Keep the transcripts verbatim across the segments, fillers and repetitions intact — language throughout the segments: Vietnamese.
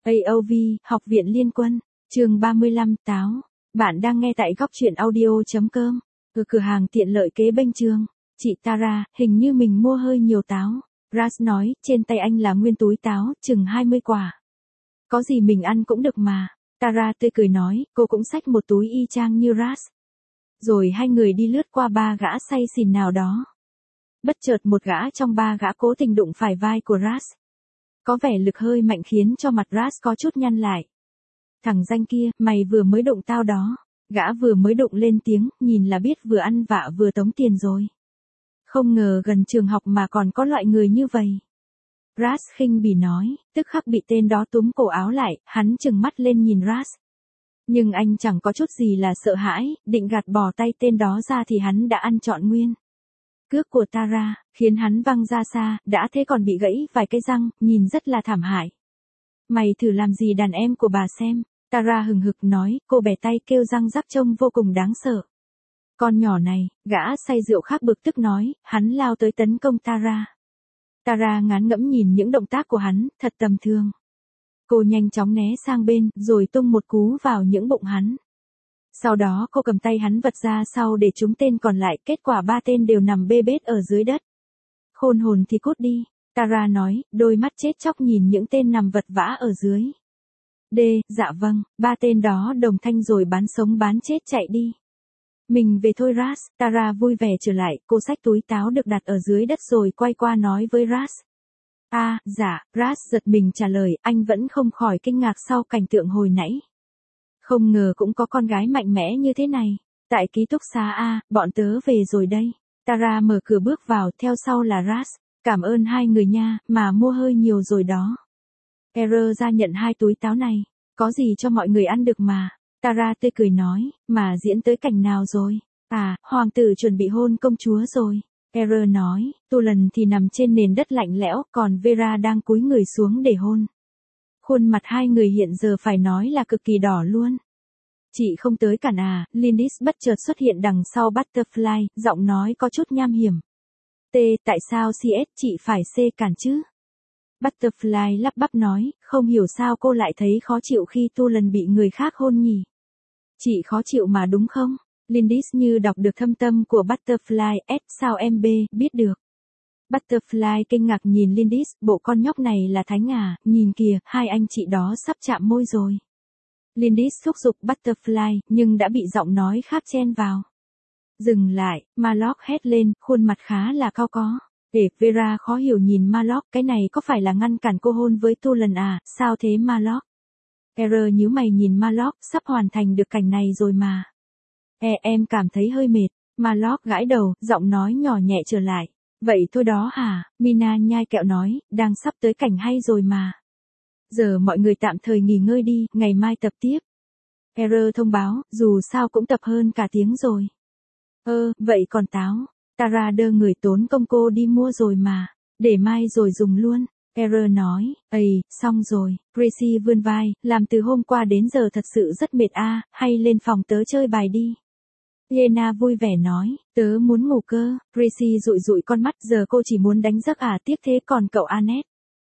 a o vê, Học viện Liên quân, chương ba mươi lăm, táo. Bạn đang nghe tại góc truyện audio.com. Ở cửa hàng tiện lợi kế bên trường. Chị Tara, hình như mình mua hơi nhiều táo. Ras nói, trên tay anh là nguyên túi táo, chừng hai mươi quả. Có gì mình ăn cũng được mà. Tara tươi cười nói, cô cũng xách một túi y chang như Ras. Rồi hai người đi lướt qua ba gã say xỉn nào đó. Bất chợt một gã trong ba gã cố tình đụng phải vai của Ras. Có vẻ lực hơi mạnh khiến cho mặt Ras có chút nhăn lại. Thằng danh kia, mày vừa mới đụng tao đó. Gã vừa mới đụng lên tiếng, nhìn là biết vừa ăn vạ vừa tống tiền rồi. Không ngờ gần trường học mà còn có loại người như vậy. Ras khinh bỉ nói, tức khắc bị tên đó túm cổ áo lại, hắn trừng mắt lên nhìn Ras. Nhưng anh chẳng có chút gì là sợ hãi, định gạt bỏ tay tên đó ra thì hắn đã ăn trọn nguyên. Cước của Tara, khiến hắn văng ra xa, đã thế còn bị gãy vài cái răng, nhìn rất là thảm hại. Mày thử làm gì đàn em của bà xem, Tara hừng hực nói, cô bẻ tay kêu răng rắc trông vô cùng đáng sợ. Con nhỏ này, gã say rượu khác bực tức nói, hắn lao tới tấn công Tara. Tara ngán ngẫm nhìn những động tác của hắn, thật tầm thường. Cô nhanh chóng né sang bên, rồi tung một cú vào những bụng hắn. Sau đó cô cầm tay hắn vật ra sau để trúng tên còn lại, kết quả ba tên đều nằm bê bết ở dưới đất. Khôn hồn thì cút đi, Tara nói, đôi mắt chết chóc nhìn những tên nằm vật vã ở dưới. D, dạ vâng, ba tên đó đồng thanh rồi bán sống bán chết chạy đi. Mình về thôi Ras, Tara vui vẻ trở lại, cô xách túi táo được đặt ở dưới đất rồi quay qua nói với Ras. À, dạ, Ras giật mình trả lời, anh vẫn không khỏi kinh ngạc sau cảnh tượng hồi nãy. Không ngờ cũng có con gái mạnh mẽ như thế này. Tại ký túc xá A, bọn tớ về rồi đây. Tara mở cửa bước vào, theo sau là Ras. Cảm ơn hai người nha, mà mua hơi nhiều rồi đó. Error ra nhận hai túi táo này. Có gì cho mọi người ăn được mà. Tara tươi cười nói, mà diễn tới cảnh nào rồi? À, hoàng tử chuẩn bị hôn công chúa rồi. Error nói, Tulan thì nằm trên nền đất lạnh lẽo, còn Vera đang cúi người xuống để hôn. Khuôn mặt hai người hiện giờ phải nói là cực kỳ đỏ luôn. Chị không tới cản à, Lindis bất chợt xuất hiện đằng sau Butterfly, giọng nói có chút nham hiểm. T, tại sao xê ét chị phải C cản chứ? Butterfly lắp bắp nói, không hiểu sao cô lại thấy khó chịu khi Tulan bị người khác hôn nhỉ? Chị khó chịu mà đúng không? Lindis như đọc được thâm tâm của Butterfly, S sao em B, biết được. Butterfly kinh ngạc nhìn Lindis, bộ con nhóc này là thánh à, nhìn kìa, hai anh chị đó sắp chạm môi rồi. Lindis thúc giục Butterfly, nhưng đã bị giọng nói khác chen vào. Dừng lại, Marlock hét lên, khuôn mặt khá là cao có. Để Vera khó hiểu nhìn Marlock, cái này có phải là ngăn cản cô hôn với Tulan à, sao thế Marlock? Error nhíu mày nhìn Marlock, sắp hoàn thành được cảnh này rồi mà. E em cảm thấy hơi mệt, Marlock gãi đầu, giọng nói nhỏ nhẹ trở lại. Vậy thôi đó hả, Mina nhai kẹo nói, đang sắp tới cảnh hay rồi mà. Giờ mọi người tạm thời nghỉ ngơi đi, ngày mai tập tiếp. Error thông báo, dù sao cũng tập hơn cả tiếng rồi. Ơ, vậy còn táo, Tara đơ người tốn công cô đi mua rồi mà, để mai rồi dùng luôn. Error nói, ây, xong rồi, Gracie vươn vai, làm từ hôm qua đến giờ thật sự rất mệt a, hay lên phòng tớ chơi bài đi. Yena vui vẻ nói, tớ muốn ngủ cơ, Gracie dụi dụi con mắt, giờ cô chỉ muốn đánh giấc à, tiếc thế còn cậu Anet.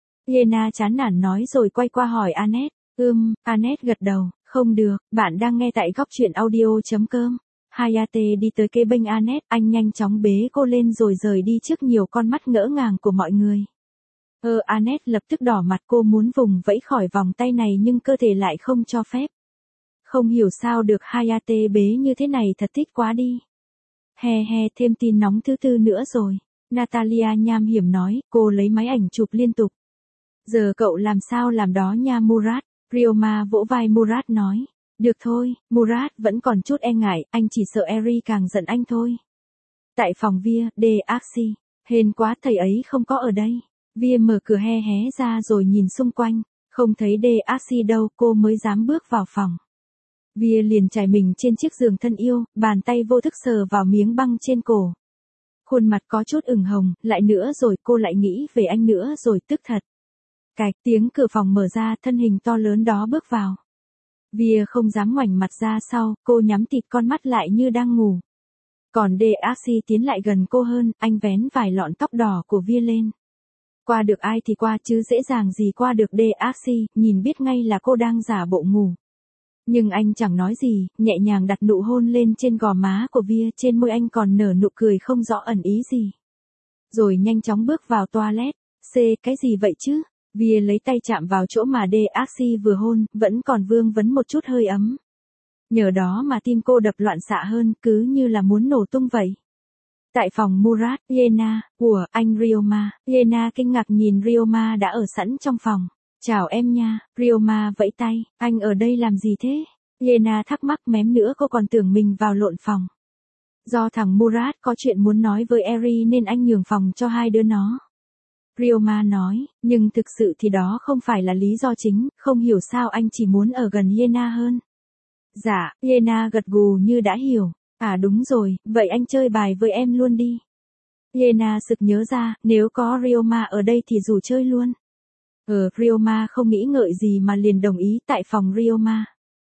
Yena chán nản nói rồi quay qua hỏi Anet, ưm, Anet gật đầu, không được, bạn đang nghe tại góc truyện audio.com. Hayate đi tới kế bên Anet, anh nhanh chóng bế cô lên rồi rời đi trước nhiều con mắt ngỡ ngàng của mọi người. Ơ Anet lập tức đỏ mặt, cô muốn vùng vẫy khỏi vòng tay này nhưng cơ thể lại không cho phép. Không hiểu sao được Hayate bế như thế này thật thích quá đi. He he, thêm tin nóng thứ tư nữa rồi. Natalia nham hiểm nói, cô lấy máy ảnh chụp liên tục. Giờ cậu làm sao làm đó nha Murat. Ryoma vỗ vai Murat nói. Được thôi, Murat vẫn còn chút e ngại, anh chỉ sợ Eri càng giận anh thôi. Tại phòng Via, D. Axi. Hên quá thầy ấy không có ở đây. Via mở cửa he hé ra rồi nhìn xung quanh. Không thấy D. Axi đâu, cô mới dám bước vào phòng. Via liền trải mình trên chiếc giường thân yêu, bàn tay vô thức sờ vào miếng băng trên cổ. Khuôn mặt có chút ửng hồng, lại nữa rồi cô lại nghĩ về anh nữa rồi tức thật. Cạch, tiếng cửa phòng mở ra, thân hình to lớn đó bước vào. Via không dám ngoảnh mặt ra sau, cô nhắm tịt con mắt lại như đang ngủ. Còn D. Axi tiến lại gần cô hơn, anh vén vài lọn tóc đỏ của Via lên. Qua được ai thì qua chứ dễ dàng gì qua được Daxi, nhìn biết ngay là cô đang giả bộ ngủ. Nhưng anh chẳng nói gì, nhẹ nhàng đặt nụ hôn lên trên gò má của Via, trên môi anh còn nở nụ cười không rõ ẩn ý gì. Rồi nhanh chóng bước vào toilet. C, cái gì vậy chứ? Via lấy tay chạm vào chỗ mà Daxi vừa hôn, vẫn còn vương vấn một chút hơi ấm. Nhờ đó mà tim cô đập loạn xạ hơn, cứ như là muốn nổ tung vậy. Tại phòng Murat, Yena, của anh Ryoma, Yena kinh ngạc nhìn Ryoma đã ở sẵn trong phòng. Chào em nha, Ryoma vẫy tay, anh ở đây làm gì thế? Yena thắc mắc, mém nữa cô còn tưởng mình vào lộn phòng. Do thằng Murat có chuyện muốn nói với Eri nên anh nhường phòng cho hai đứa nó. Ryoma nói, nhưng thực sự thì đó không phải là lý do chính, không hiểu sao anh chỉ muốn ở gần Yena hơn. Dạ, Yena gật gù như đã hiểu. À đúng rồi, vậy anh chơi bài với em luôn đi. Yena sực nhớ ra, nếu có Ryoma ở đây thì rủ chơi luôn. Ờ, Ryoma không nghĩ ngợi gì mà liền đồng ý. Tại phòng Ryoma.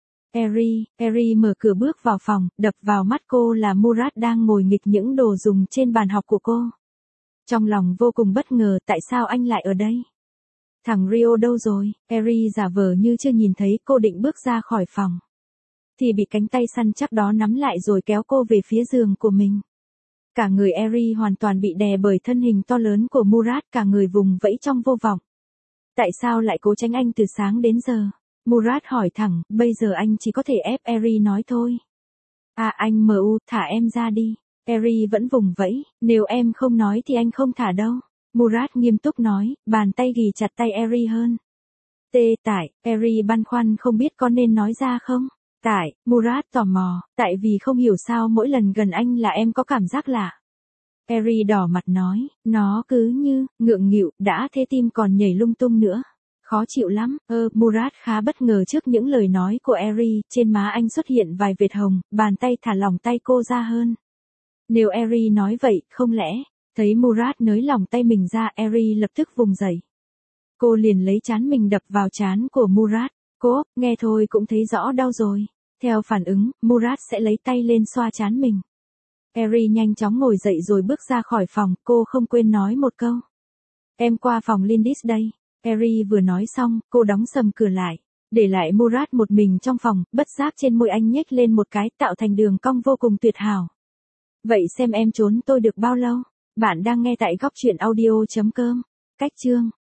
Eri, Eri mở cửa bước vào phòng, đập vào mắt cô là Murat đang ngồi nghịch những đồ dùng trên bàn học của cô. Trong lòng vô cùng bất ngờ, tại sao anh lại ở đây? Thằng Rio đâu rồi? Eri giả vờ như chưa nhìn thấy, cô định bước ra khỏi phòng. Thì bị cánh tay săn chắc đó nắm lại rồi kéo cô về phía giường của mình. Cả người Eri hoàn toàn bị đè bởi thân hình to lớn của Murat, cả người vùng vẫy trong vô vọng. Tại sao lại cố tránh anh từ sáng đến giờ? Murat hỏi thẳng, bây giờ anh chỉ có thể ép Eri nói thôi. À anh mu, thả em ra đi. Eri vẫn vùng vẫy, nếu em không nói thì anh không thả đâu. Murat nghiêm túc nói, bàn tay ghì chặt tay Eri hơn. Tê tại, Eri băn khoăn không biết có nên nói ra không? Tại, Murat tò mò, tại vì không hiểu sao mỗi lần gần anh là em có cảm giác lạ. Eri đỏ mặt nói, nó cứ như, ngượng nghịu, đã thế tim còn nhảy lung tung nữa. Khó chịu lắm, ơ, Murat khá bất ngờ trước những lời nói của Eri, trên má anh xuất hiện vài vệt hồng, bàn tay thả lỏng tay cô ra hơn. Nếu Eri nói vậy, không lẽ, thấy Murat nới lỏng tay mình ra, Eri lập tức vùng dậy. Cô liền lấy trán mình đập vào trán của Murat. Cô, nghe thôi cũng thấy rõ đau rồi. Theo phản ứng, Murat sẽ lấy tay lên xoa trán mình. Eri nhanh chóng ngồi dậy rồi bước ra khỏi phòng, cô không quên nói một câu. Em qua phòng Lindis đây. Eri vừa nói xong, cô đóng sầm cửa lại. Để lại Murat một mình trong phòng, bất giác trên môi anh nhếch lên một cái, tạo thành đường cong vô cùng tuyệt hảo. Vậy xem em trốn tôi được bao lâu? Bạn đang nghe tại góc truyện audio chấm com. Cách chương